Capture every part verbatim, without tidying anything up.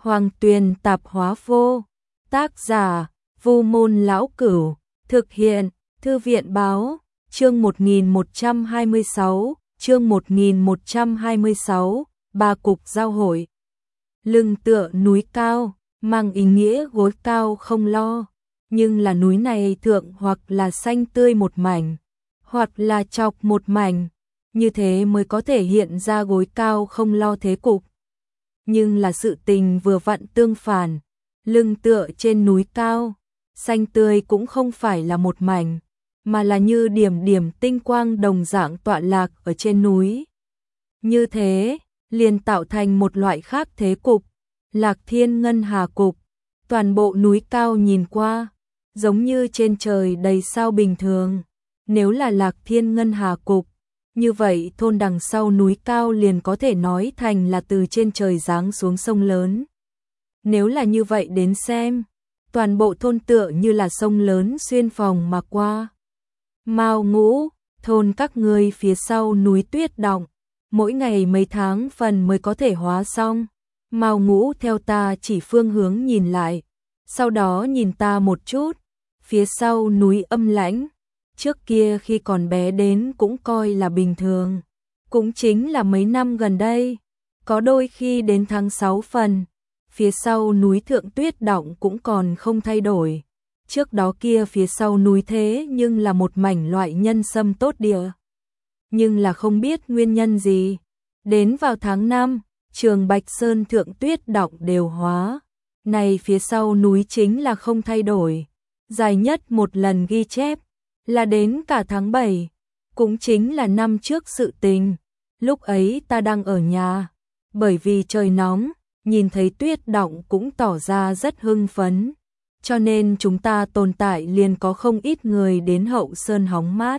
Hoàng Tuyền Tạp Hóa Vô. Tác giả: Vu Môn Lão Cửu. Thực hiện: Thư viện Báo. Chương một nghìn một trăm hai mươi sáu, chương một nghìn một trăm hai mươi sáu, Ba Cục Giao Hội. Lưng tựa núi cao, mang ý nghĩa gối cao không lo, nhưng là núi này thượng hoặc là xanh tươi một mảnh, hoặc là chọc một mảnh, như thế mới có thể hiện ra gối cao không lo thế cục. Nhưng là sự tình vừa vặn tương phản, lưng tựa trên núi cao, xanh tươi cũng không phải là một mảnh, mà là như điểm điểm tinh quang đồng dạng tọa lạc ở trên núi. Như thế, liền tạo thành một loại khác thế cục, Lạc Thiên Ngân Hà cục. Toàn bộ núi cao nhìn qua, giống như trên trời đầy sao bình thường. Nếu là Lạc Thiên Ngân Hà cục, như vậy thôn đằng sau núi cao liền có thể nói thành là từ trên trời giáng xuống sông lớn. Nếu là như vậy đến xem, toàn bộ thôn tựa như là sông lớn xuyên phòng mà qua. Mao Ngũ, thôn các ngươi phía sau núi tuyết đọng, mỗi ngày mấy tháng phần mới có thể hóa xong. Mao Ngũ theo ta chỉ phương hướng nhìn lại, sau đó nhìn ta một chút, phía sau núi âm lãnh, trước kia khi còn bé đến cũng coi là bình thường, cũng chính là mấy năm gần đây, có đôi khi đến tháng sáu phần, phía sau núi thượng tuyết đọng cũng còn không thay đổi. Trước đó kia phía sau núi thế nhưng là một mảnh loại nhân sâm tốt địa. Nhưng là không biết nguyên nhân gì, đến vào tháng năm, Trường Bạch Sơn thượng tuyết đọng đều hóa, này phía sau núi chính là không thay đổi. Dài nhất một lần ghi chép là đến cả tháng bảy, cũng chính là năm trước sự tình. Lúc ấy ta đang ở nhà, bởi vì trời nóng, nhìn thấy tuyết đọng cũng tỏ ra rất hưng phấn, cho nên chúng ta tồn tại liền có không ít người đến Hậu Sơn hóng mát.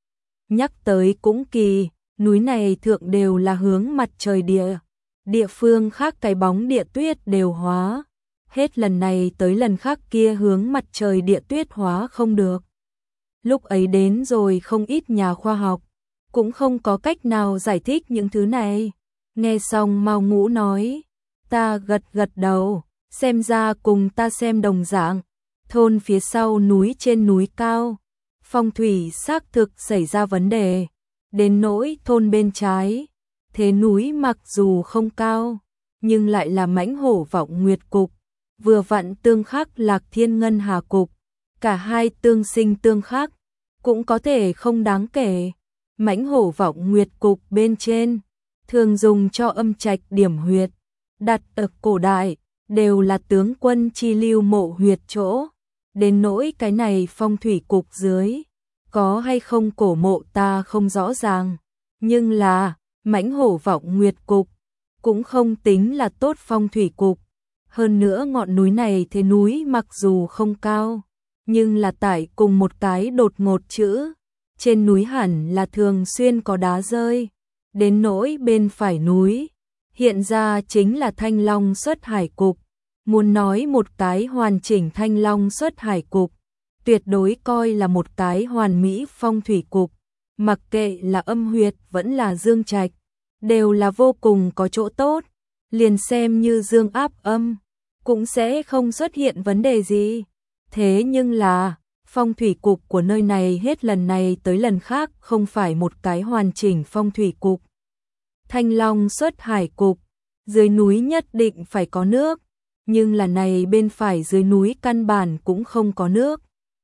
Nhắc tới cũng kỳ, núi này thượng đều là hướng mặt trời địa, địa phương khác cái bóng địa tuyết đều hóa, hết lần này tới lần khác kia hướng mặt trời địa tuyết hóa không được. Lúc ấy đến rồi không ít nhà khoa học, cũng không có cách nào giải thích những thứ này. Nghe xong Mao Ngũ nói, ta gật gật đầu, xem ra cùng ta xem đồng dạng. Thôn phía sau núi trên núi cao, phong thủy xác thực xảy ra vấn đề, đến nỗi thôn bên trái, thế núi mặc dù không cao, nhưng lại là mãnh hổ vọng nguyệt cục, vừa vặn tương khắc Lạc Thiên Ngân Hà cục, cả hai tương sinh tương khắc, cũng có thể không đáng kể. Mãnh hổ vọng nguyệt cục bên trên, thường dùng cho âm trạch điểm huyệt, đặt ở cổ đại, đều là tướng quân chi lưu mộ huyệt chỗ. Đến nỗi cái này phong thủy cục dưới, có hay không cổ mộ ta không rõ ràng, nhưng là mãnh hổ vọng nguyệt cục, cũng không tính là tốt phong thủy cục. Hơn nữa ngọn núi này thế núi mặc dù không cao, nhưng là tại cùng một cái đột ngột chữ, trên núi hẳn là thường xuyên có đá rơi. Đến nỗi bên phải núi, hiện ra chính là Thanh Long xuất hải cục. Muốn nói một cái hoàn chỉnh Thanh Long xuất hải cục, tuyệt đối coi là một cái hoàn mỹ phong thủy cục, mặc kệ là âm huyệt vẫn là dương trạch, đều là vô cùng có chỗ tốt, liền xem như dương áp âm, cũng sẽ không xuất hiện vấn đề gì. Thế nhưng là, phong thủy cục của nơi này hết lần này tới lần khác không phải một cái hoàn chỉnh phong thủy cục. Thanh Long xuất hải cục, dưới núi nhất định phải có nước, nhưng là này bên phải dưới núi căn bản cũng không có nước.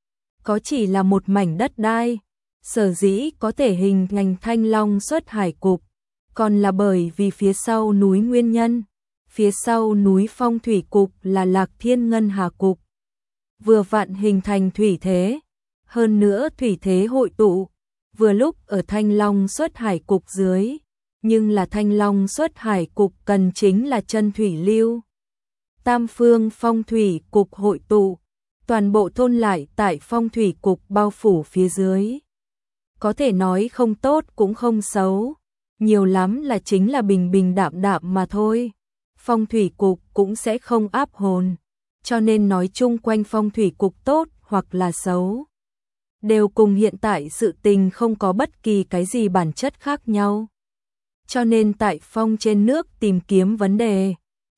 Có chỉ là một mảnh đất đai, sở dĩ có thể hình thành Thanh Long xuất hải cục, còn là bởi vì phía sau núi nguyên nhân. Phía sau núi phong thủy cục là Lạc Thiên Ngân Hà cục, vừa vặn hình thành thủy thế, hơn nữa thủy thế hội tụ, vừa lúc ở Thanh Long xuất hải cục dưới, nhưng là Thanh Long xuất hải cục cần chính là chân thủy lưu. Tam phương phong thủy cục hội tụ, toàn bộ thôn lại tại phong thủy cục bao phủ phía dưới. Có thể nói không tốt cũng không xấu, nhiều lắm là chính là bình bình đạm đạm mà thôi. Phong thủy cục cũng sẽ không áp hồn, cho nên nói chung quanh phong thủy cục tốt hoặc là xấu, đều cùng hiện tại sự tình không có bất kỳ cái gì bản chất khác nhau. Cho nên tại phong trên nước tìm kiếm vấn đề,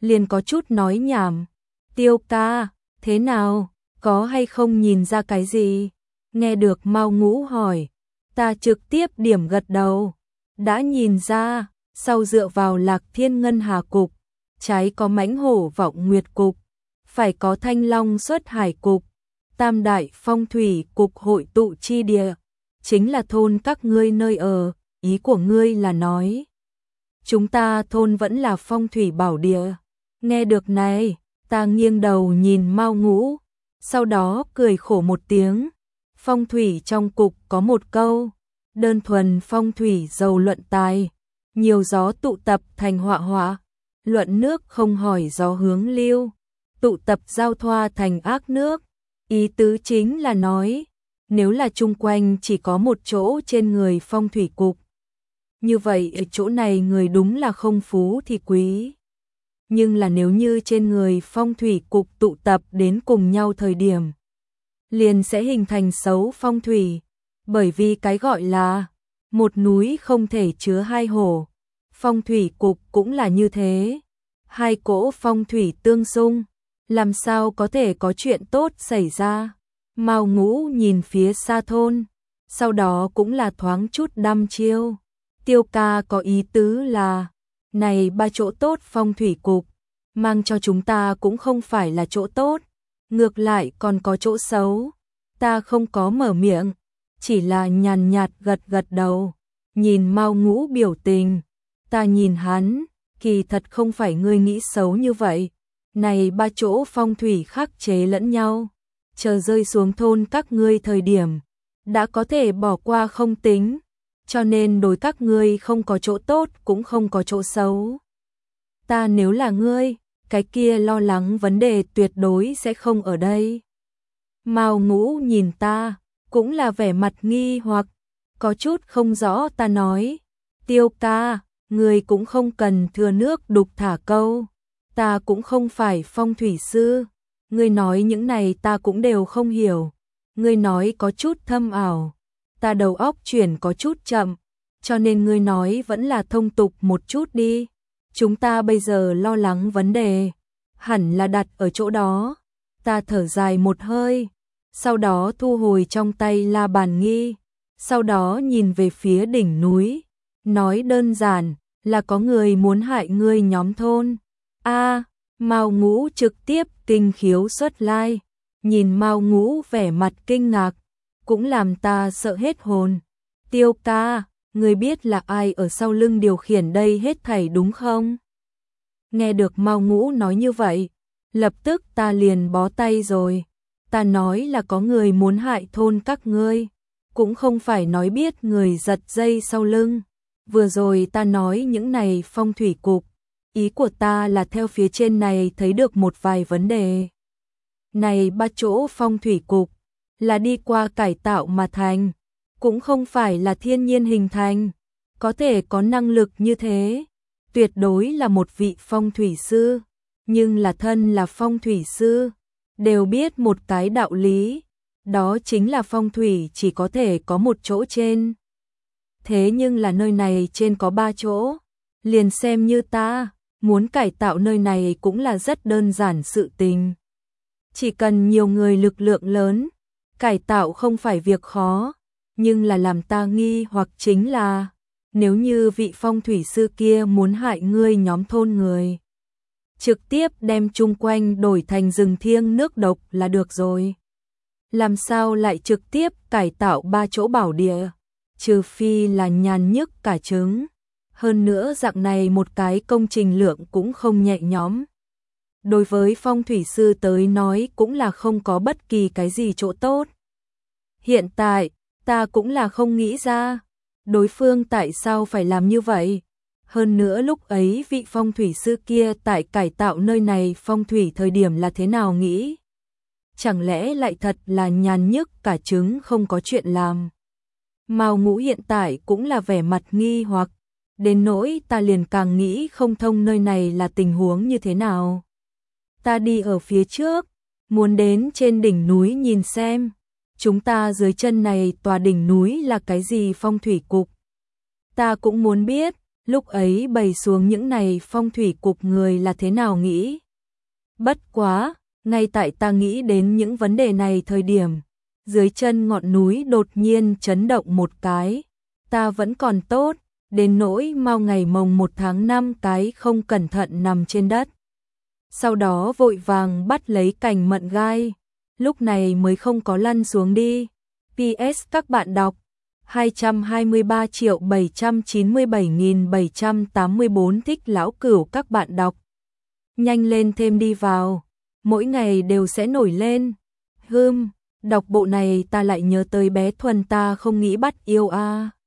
liền có chút nói nhảm. Tiêu ca, thế nào, có hay không nhìn ra cái gì? Nghe được Mao Ngũ hỏi, ta trực tiếp điểm gật đầu. Đã nhìn ra, sau dựa vào Lạc Thiên Ngân Hà cục, trái có Mãnh Hổ Vọng Nguyệt cục, phải có Thanh Long Xuất Hải cục, Tam Đại Phong Thủy cục hội tụ chi địa, chính là thôn các ngươi nơi ở, ý của ngươi là nói chúng ta thôn vẫn là phong thủy bảo địa. Nghe được này, ta nghiêng đầu nhìn Mao Ngũ, sau đó cười khổ một tiếng. Phong thủy trong cục có một câu, đơn thuần phong thủy giàu luận tài, nhiều gió tụ tập thành họa họa, luận nước không hỏi gió hướng lưu, tụ tập giao thoa thành ác nước. Ý tứ chính là nói, nếu là chung quanh chỉ có một chỗ trên người phong thủy cục, như vậy ở chỗ này người đúng là không phú thì quý. Nhưng là nếu như trên người phong thủy cục tụ tập đến cùng nhau thời điểm, liền sẽ hình thành xấu phong thủy. Bởi vì cái gọi là một núi không thể chứa hai hồ, phong thủy cục cũng là như thế. Hai cỗ phong thủy tương xung, làm sao có thể có chuyện tốt xảy ra. Mao Ngũ nhìn phía xa thôn, sau đó cũng là thoáng chút đăm chiêu. Tiêu ca có ý tứ là, này ba chỗ tốt phong thủy cục, mang cho chúng ta cũng không phải là chỗ tốt, ngược lại còn có chỗ xấu. Ta không có mở miệng, chỉ là nhàn nhạt gật gật đầu, nhìn Mao Ngũ biểu tình, ta nhìn hắn, kỳ thật không phải ngươi nghĩ xấu như vậy. Này ba chỗ phong thủy khắc chế lẫn nhau, chờ rơi xuống thôn các ngươi thời điểm, đã có thể bỏ qua không tính, cho nên đối các ngươi không có chỗ tốt cũng không có chỗ xấu. Ta nếu là ngươi, cái kia lo lắng vấn đề tuyệt đối sẽ không ở đây. Mao Ngũ nhìn ta, cũng là vẻ mặt nghi hoặc, có chút không rõ. Ta nói, Tiêu ca, ngươi cũng không cần thừa nước đục thả câu, ta cũng không phải phong thủy sư, ngươi nói những này ta cũng đều không hiểu, ngươi nói có chút thâm ảo, ta đầu óc chuyển có chút chậm, cho nên ngươi nói vẫn là thông tục một chút đi. Chúng ta bây giờ lo lắng vấn đề, hẳn là đặt ở chỗ đó. Ta thở dài một hơi, sau đó thu hồi trong tay la bàn nghi, sau đó nhìn về phía đỉnh núi, nói đơn giản là có người muốn hại ngươi nhóm thôn. A, Mao Ngũ trực tiếp kinh khiếu xuất lai, nhìn Mao Ngũ vẻ mặt kinh ngạc, cũng làm ta sợ hết hồn. Tiêu ca, ngươi biết là ai ở sau lưng điều khiển đây hết thảy đúng không? Nghe được Mao Ngũ nói như vậy, lập tức ta liền bó tay rồi. Ta nói là có người muốn hại thôn các ngươi, cũng không phải nói biết người giật dây sau lưng. Vừa rồi ta nói những này phong thủy cục, ý của ta là theo phía trên này thấy được một vài vấn đề. Này ba chỗ phong thủy cục là đi qua cải tạo mà thành, cũng không phải là thiên nhiên hình thành, có thể có năng lực như thế, tuyệt đối là một vị phong thủy sư, nhưng là thân là phong thủy sư, đều biết một cái đạo lý, đó chính là phong thủy chỉ có thể có một chỗ trên. Thế nhưng là nơi này trên có ba chỗ, liền xem như ta, muốn cải tạo nơi này cũng là rất đơn giản sự tình. Chỉ cần nhiều người lực lượng lớn, cải tạo không phải việc khó, nhưng là làm ta nghi hoặc chính là, nếu như vị phong thủy sư kia muốn hại ngươi nhóm thôn người, trực tiếp đem chung quanh đổi thành rừng thiêng nước độc là được rồi. Làm sao lại trực tiếp cải tạo ba chỗ bảo địa, trừ phi là nhàn nhức cả trứng. Hơn nữa dạng này một cái công trình lượng cũng không nhẹ nhõm. Đối với phong thủy sư tới nói cũng là không có bất kỳ cái gì chỗ tốt. Hiện tại, ta cũng là không nghĩ ra, đối phương tại sao phải làm như vậy. Hơn nữa lúc ấy vị phong thủy sư kia tại cải tạo nơi này phong thủy thời điểm là thế nào nghĩ? Chẳng lẽ lại thật là nhàn nhức cả trứng không có chuyện làm? Mao Ngũ hiện tại cũng là vẻ mặt nghi hoặc, đến nỗi ta liền càng nghĩ không thông nơi này là tình huống như thế nào. Ta đi ở phía trước, muốn đến trên đỉnh núi nhìn xem, chúng ta dưới chân này tòa đỉnh núi là cái gì phong thủy cục. Ta cũng muốn biết, lúc ấy bày xuống những này phong thủy cục người là thế nào nghĩ. Bất quá, ngay tại ta nghĩ đến những vấn đề này thời điểm, dưới chân ngọn núi đột nhiên chấn động một cái, ta vẫn còn tốt, đến nỗi mau ngày mồng một tháng năm cái không cẩn thận nằm trên đất. Sau đó vội vàng bắt lấy cành mận gai, lúc này mới không có lăn xuống đi. pê ét các bạn đọc hai trăm hai mươi ba triệu bảy trăm chín mươi bảy nghìn bảy trăm tám mươi tư thích lão cửu các bạn đọc. Nhanh lên thêm đi vào, mỗi ngày đều sẽ nổi lên. Hưm, đọc bộ này ta lại nhớ tới bé Thuần ta không nghĩ bắt yêu a. À.